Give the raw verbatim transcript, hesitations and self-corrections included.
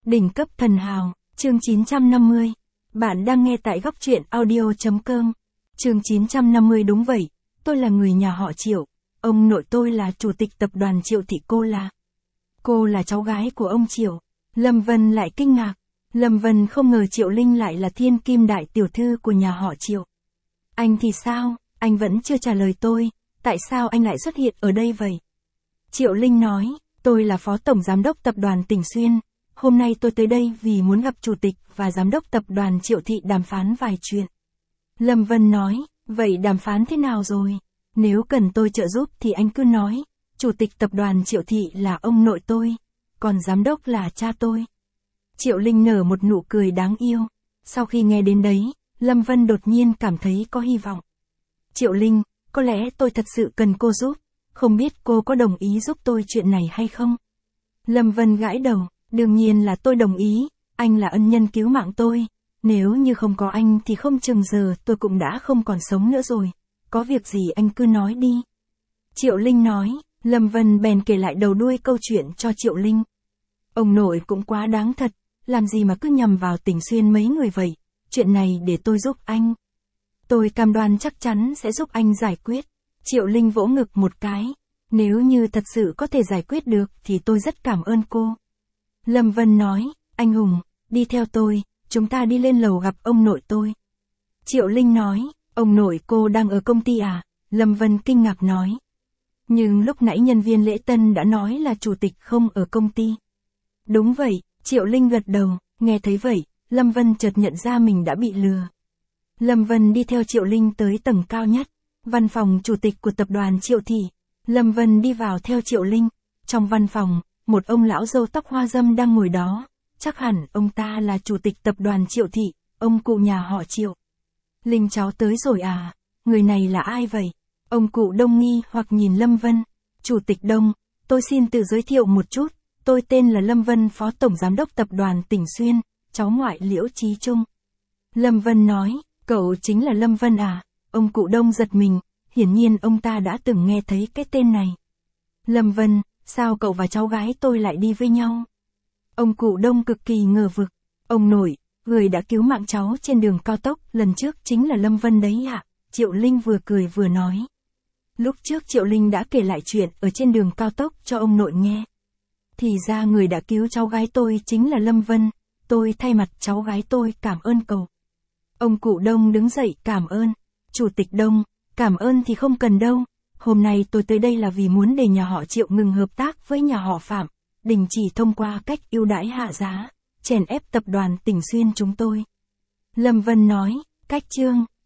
Đỉnh cấp thần hào, chương chín trăm năm mươi. Bạn đang nghe tại góc truyện audio.com. Chương chín trăm năm mươi. Đúng vậy, tôi là người nhà họ Triệu. Ông nội tôi là chủ tịch tập đoàn Triệu Thị, cô là... Cô là cháu gái của ông Triệu. Lâm Vân lại kinh ngạc. Lâm Vân không ngờ Triệu Linh lại là thiên kim đại tiểu thư của nhà họ Triệu. Anh thì sao, anh vẫn chưa trả lời tôi, tại sao anh lại xuất hiện ở đây vậy? Triệu Linh nói, tôi là phó tổng giám đốc tập đoàn Tỉnh Xuyên. Hôm nay tôi tới đây vì muốn gặp chủ tịch và giám đốc tập đoàn Triệu Thị đàm phán vài chuyện. Lâm Vân nói, vậy đàm phán thế nào rồi? Nếu cần tôi trợ giúp thì anh cứ nói, chủ tịch tập đoàn Triệu Thị là ông nội tôi, còn giám đốc là cha tôi. Triệu Linh nở một nụ cười đáng yêu. Sau khi nghe đến đấy, Lâm Vân đột nhiên cảm thấy có hy vọng. Triệu Linh, có lẽ tôi thật sự cần cô giúp, không biết cô có đồng ý giúp tôi chuyện này hay không? Lâm Vân gãi đầu, đương nhiên là tôi đồng ý, anh là ân nhân cứu mạng tôi, nếu như không có anh thì không chừng giờ tôi cũng đã không còn sống nữa rồi, có việc gì anh cứ nói đi. Triệu Linh nói, Lâm Vân bèn kể lại đầu đuôi câu chuyện cho Triệu Linh. Ông nội cũng quá đáng thật, làm gì mà cứ nhầm vào Tỉnh Xuyên mấy người vậy, chuyện này để tôi giúp anh. Tôi cam đoan chắc chắn sẽ giúp anh giải quyết. Triệu Linh vỗ ngực một cái, nếu như thật sự có thể giải quyết được thì tôi rất cảm ơn cô. Lâm Vân nói, anh Hùng, đi theo tôi, chúng ta đi lên lầu gặp ông nội tôi. Triệu Linh nói, ông nội cô đang ở công ty à? Lâm Vân kinh ngạc nói. Nhưng lúc nãy nhân viên lễ tân đã nói là chủ tịch không ở công ty. Đúng vậy, Triệu Linh gật đầu, nghe thấy vậy, Lâm Vân chợt nhận ra mình đã bị lừa. Lâm Vân đi theo Triệu Linh tới tầng cao nhất, văn phòng chủ tịch của tập đoàn Triệu Thị. Lâm Vân đi vào theo Triệu Linh, trong văn phòng, một ông lão râu tóc hoa râm đang ngồi đó, chắc hẳn ông ta là chủ tịch tập đoàn Triệu Thị, ông cụ nhà họ Triệu. Linh cháu tới rồi à, người này là ai vậy? Ông cụ Đông nghi hoặc nhìn Lâm Vân. Chủ tịch Đông, tôi xin tự giới thiệu một chút, tôi tên là Lâm Vân, phó tổng giám đốc tập đoàn Tỉnh Xuyên, cháu ngoại Liễu Chí Trung. Lâm Vân nói, cậu chính là Lâm Vân à? Ông cụ Đông giật mình, hiển nhiên ông ta đã từng nghe thấy cái tên này. Lâm Vân, sao cậu và cháu gái tôi lại đi với nhau? Ông cụ Đông cực kỳ ngờ vực. Ông nội, người đã cứu mạng cháu trên đường cao tốc lần trước chính là Lâm Vân đấy ạ. Triệu Linh vừa cười vừa nói. Lúc trước Triệu Linh đã kể lại chuyện ở trên đường cao tốc cho ông nội nghe. Thì ra người đã cứu cháu gái tôi chính là Lâm Vân, tôi thay mặt cháu gái tôi cảm ơn cậu. Ông cụ Đông đứng dậy cảm ơn. Chủ tịch Đông, cảm ơn thì không cần đâu, hôm nay tôi tới đây là vì muốn để nhà họ Triệu ngừng hợp tác với nhà họ Phạm, đình chỉ thông qua cách ưu đãi hạ giá, chèn ép tập đoàn Tỉnh Xuyên chúng tôi. Lâm Vân nói, cách chương,